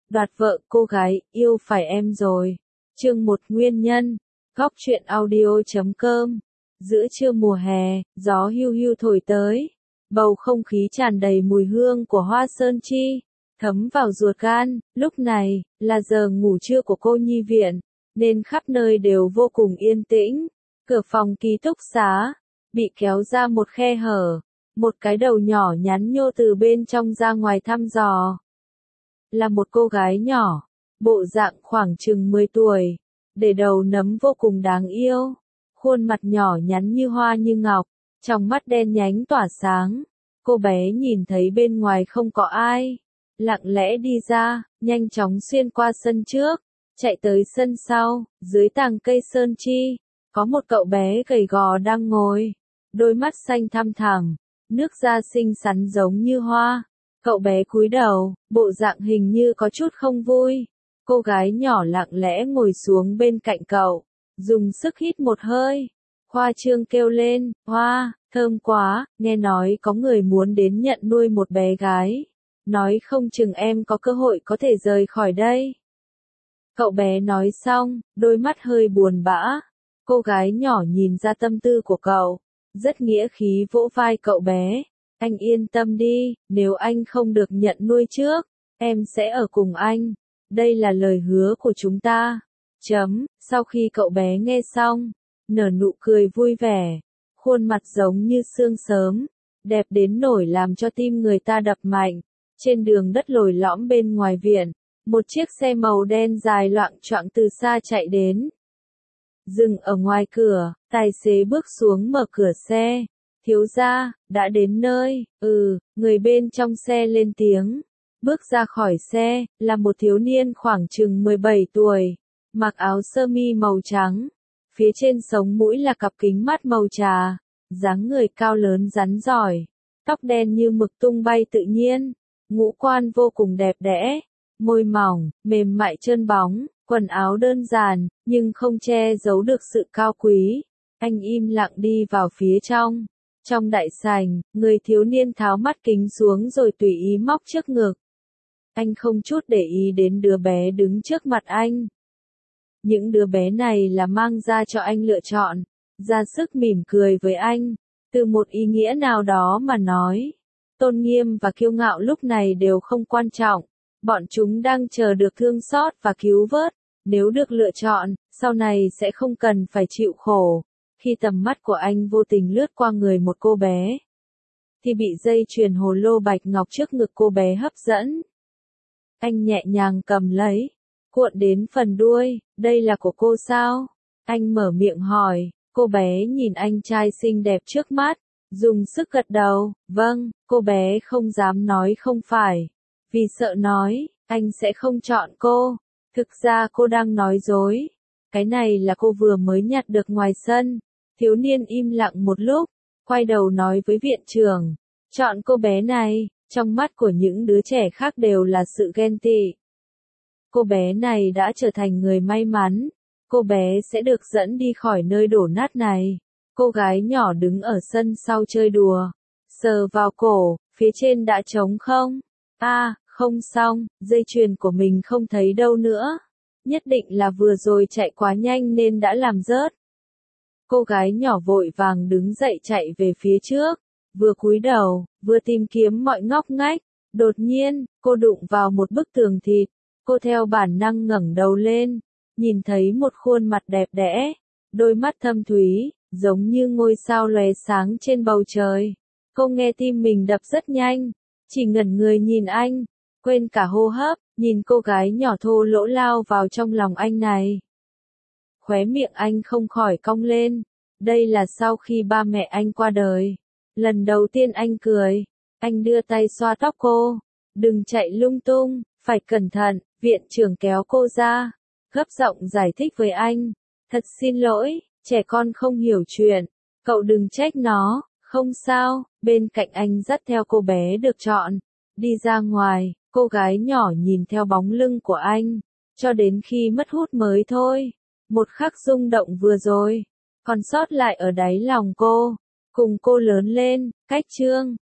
Đoạt vợ cô gái, yêu phải em rồi. Chương 1 Nguyên nhân. Góc truyện audio.com. Giữa trưa mùa hè, gió hiu hiu thổi tới. Bầu không khí tràn đầy mùi hương của hoa sơn chi, thấm vào ruột gan. Lúc này, là giờ ngủ trưa của cô nhi viện, nên khắp nơi đều vô cùng yên tĩnh. Cửa phòng ký túc xá bị kéo ra một khe hở, một cái đầu nhỏ nhắn nhô từ bên trong ra ngoài thăm dò. Là một cô gái nhỏ, bộ dạng khoảng chừng 10 tuổi, để đầu nấm vô cùng đáng yêu, khuôn mặt nhỏ nhắn như hoa như ngọc, trong mắt đen nhánh tỏa sáng. Cô bé nhìn thấy bên ngoài không có ai, lặng lẽ đi ra, nhanh chóng xuyên qua sân trước, chạy tới sân sau. Dưới tàng cây sơn chi, có một cậu bé gầy gò đang ngồi, đôi mắt xanh thăm thẳm, nước da xinh xắn giống như hoa. Cậu bé cúi đầu, bộ dạng hình như có chút không vui. Cô gái nhỏ lặng lẽ ngồi xuống bên cạnh cậu, dùng sức hít một hơi, khoa trương kêu lên, "Hoa, thơm quá, nghe nói có người muốn đến nhận nuôi một bé gái, nói không chừng em có cơ hội có thể rời khỏi đây." Cậu bé nói xong, đôi mắt hơi buồn bã. Cô gái nhỏ nhìn ra tâm tư của cậu, rất nghĩa khí vỗ vai cậu bé. "Anh yên tâm đi, nếu anh không được nhận nuôi trước, em sẽ ở cùng anh. Đây là lời hứa của chúng ta." Sau khi cậu bé nghe xong, nở nụ cười vui vẻ, khuôn mặt giống như sương sớm, đẹp đến nỗi làm cho tim người ta đập mạnh. Trên đường đất lồi lõm bên ngoài viện, một chiếc xe màu đen dài loạng choạng từ xa chạy đến. Dừng ở ngoài cửa, tài xế bước xuống mở cửa xe. "Thiếu gia, đã đến nơi." Người bên trong xe lên tiếng. Bước ra khỏi xe, là một thiếu niên khoảng chừng 17 tuổi, mặc áo sơ mi màu trắng, phía trên sống mũi là cặp kính mắt màu trà, dáng người cao lớn rắn rỏi, tóc đen như mực tung bay tự nhiên, ngũ quan vô cùng đẹp đẽ, môi mỏng, mềm mại trơn bóng, quần áo đơn giản, nhưng không che giấu được sự cao quý. Anh im lặng đi vào phía trong. Trong đại sảnh, người thiếu niên tháo mắt kính xuống rồi tùy ý móc trước ngực. Anh không chút để ý đến đứa bé đứng trước mặt anh. Những đứa bé này là mang ra cho anh lựa chọn, ra sức mỉm cười với anh. Từ một ý nghĩa nào đó mà nói, tôn nghiêm và kiêu ngạo lúc này đều không quan trọng. Bọn chúng đang chờ được thương xót và cứu vớt. Nếu được lựa chọn, sau này sẽ không cần phải chịu khổ. Khi tầm mắt của anh vô tình lướt qua người một cô bé, thì bị dây chuyền hồ lô bạch ngọc trước ngực cô bé hấp dẫn. Anh nhẹ nhàng cầm lấy, cuộn đến phần đuôi. "Đây là của cô sao?" Anh mở miệng hỏi. Cô bé nhìn anh trai xinh đẹp trước mắt, dùng sức gật đầu. "Vâng." Cô bé không dám nói không phải, vì sợ nói, anh sẽ không chọn cô. Thực ra cô đang nói dối. Cái này là cô vừa mới nhặt được ngoài sân. Thiếu niên im lặng một lúc, quay đầu nói với viện trưởng, "Chọn cô bé này." Trong mắt của những đứa trẻ khác đều là sự ghen tị. Cô bé này đã trở thành người may mắn. Cô bé sẽ được dẫn đi khỏi nơi đổ nát này. Cô gái nhỏ đứng ở sân sau chơi đùa, sờ vào cổ, phía trên đã trống không. Không xong, dây chuyền của mình không thấy đâu nữa. Nhất định là vừa rồi chạy quá nhanh nên đã làm rớt. Cô gái nhỏ vội vàng đứng dậy chạy về phía trước, vừa cúi đầu, vừa tìm kiếm mọi ngóc ngách. Đột nhiên, cô đụng vào một bức tường thịt. Cô theo bản năng ngẩng đầu lên, nhìn thấy một khuôn mặt đẹp đẽ, đôi mắt thâm thúy, giống như ngôi sao lóe sáng trên bầu trời. Cô nghe tim mình đập rất nhanh, chỉ ngẩn người nhìn anh, quên cả hô hấp, nhìn cô gái nhỏ thô lỗ lao vào trong lòng anh này. Khóe miệng anh không khỏi cong lên. Đây là sau khi ba mẹ anh qua đời. Lần đầu tiên anh cười. Anh đưa tay xoa tóc cô. "Đừng chạy lung tung, phải cẩn thận." Viện trưởng kéo cô ra, gấp giọng giải thích với anh. "Thật xin lỗi, trẻ con không hiểu chuyện. Cậu đừng trách nó." "Không sao." Bên cạnh anh dắt theo cô bé được chọn, đi ra ngoài. Cô gái nhỏ nhìn theo bóng lưng của anh, cho đến khi mất hút mới thôi. Một khắc rung động vừa rồi, còn sót lại ở đáy lòng cô, cùng cô lớn lên. Cách chương